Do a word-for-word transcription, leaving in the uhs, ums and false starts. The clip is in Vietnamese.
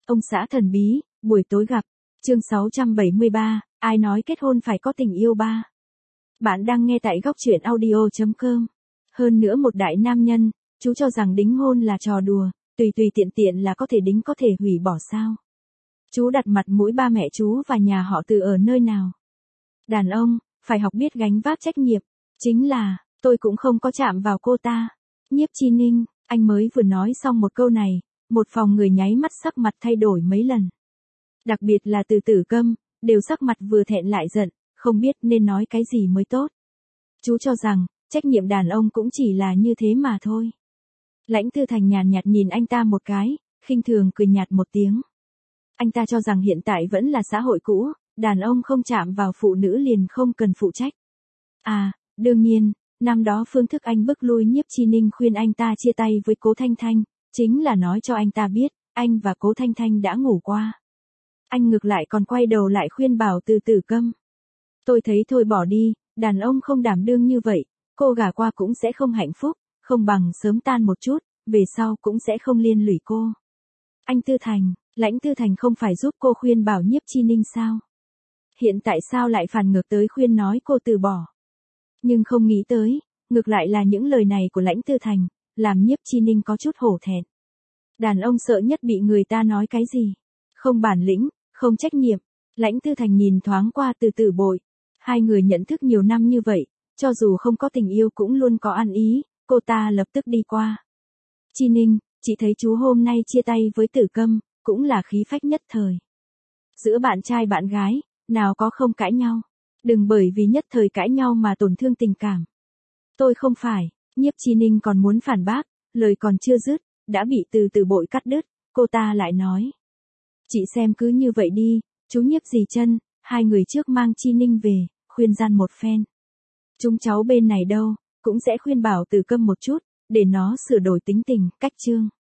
Ông xã thần bí, buổi tối gặp. Chương sáu trăm bảy mươi ba, ai nói kết hôn phải có tình yêu ba. Bạn đang nghe tại góc truyện audio chấm com. Hơn nữa một đại nam nhân, chú cho rằng đính hôn là trò đùa, tùy tùy tiện tiện là có thể đính có thể hủy bỏ sao. Chú đặt mặt mũi ba mẹ chú và nhà họ Từ ở nơi nào. Đàn ông, phải học biết gánh vác trách nhiệm. Chính là, tôi cũng không có chạm vào cô ta. Nhiếp Chi Ninh, anh mới vừa nói xong một câu này, một phòng người nháy mắt sắc mặt thay đổi mấy lần. Đặc biệt là Từ Tử Câm, đều sắc mặt vừa thẹn lại giận, không biết nên nói cái gì mới tốt. Chú cho rằng, trách nhiệm đàn ông cũng chỉ là như thế mà thôi. Lãnh Tư Thành nhàn nhạt nhìn anh ta một cái, khinh thường cười nhạt một tiếng. Anh ta cho rằng hiện tại vẫn là xã hội cũ, đàn ông không chạm vào phụ nữ liền không cần phụ trách. À, đương nhiên, năm đó phương thức anh bức lui Nhiếp Chi Ninh khuyên anh ta chia tay với Cố Thanh Thanh, chính là nói cho anh ta biết, anh và Cố Thanh Thanh đã ngủ qua. Anh ngược lại còn quay đầu lại khuyên bảo Từ Tử Câm. Tôi thấy thôi bỏ đi, đàn ông không đảm đương như vậy, cô gả qua cũng sẽ không hạnh phúc, không bằng sớm tan một chút, về sau cũng sẽ không liên lụy cô. Anh Tư Thành, Lãnh Tư Thành không phải giúp cô khuyên bảo Nhiếp Chi Ninh sao? Hiện tại sao lại phản ngược tới khuyên nói cô từ bỏ? Nhưng không nghĩ tới, ngược lại là những lời này của Lãnh Tư Thành, làm Nhiếp Chi Ninh có chút hổ thẹn. Đàn ông sợ nhất bị người ta nói cái gì? Không bản lĩnh, không trách nhiệm. Lãnh Tư Thành nhìn thoáng qua Từ Tử Bội. Hai người nhận thức nhiều năm như vậy, cho dù không có tình yêu cũng luôn có ăn ý, cô ta lập tức đi qua. Chi Ninh, chị thấy chú hôm nay chia tay với Tử Câm, cũng là khí phách nhất thời. Giữa bạn trai bạn gái, nào có không cãi nhau. Đừng bởi vì nhất thời cãi nhau mà tổn thương tình cảm. Tôi không phải, Nhiếp Chi Ninh còn muốn phản bác, lời còn chưa dứt, đã bị Từ Tử Bội cắt đứt, cô ta lại nói. Chị xem cứ như vậy đi, chú Nhiếp dì chân, hai người trước mang Chi Ninh về, khuyên gian một phen. Chúng cháu bên này đâu, cũng sẽ khuyên bảo Tử Câm một chút, để nó sửa đổi tính tình, cách chương.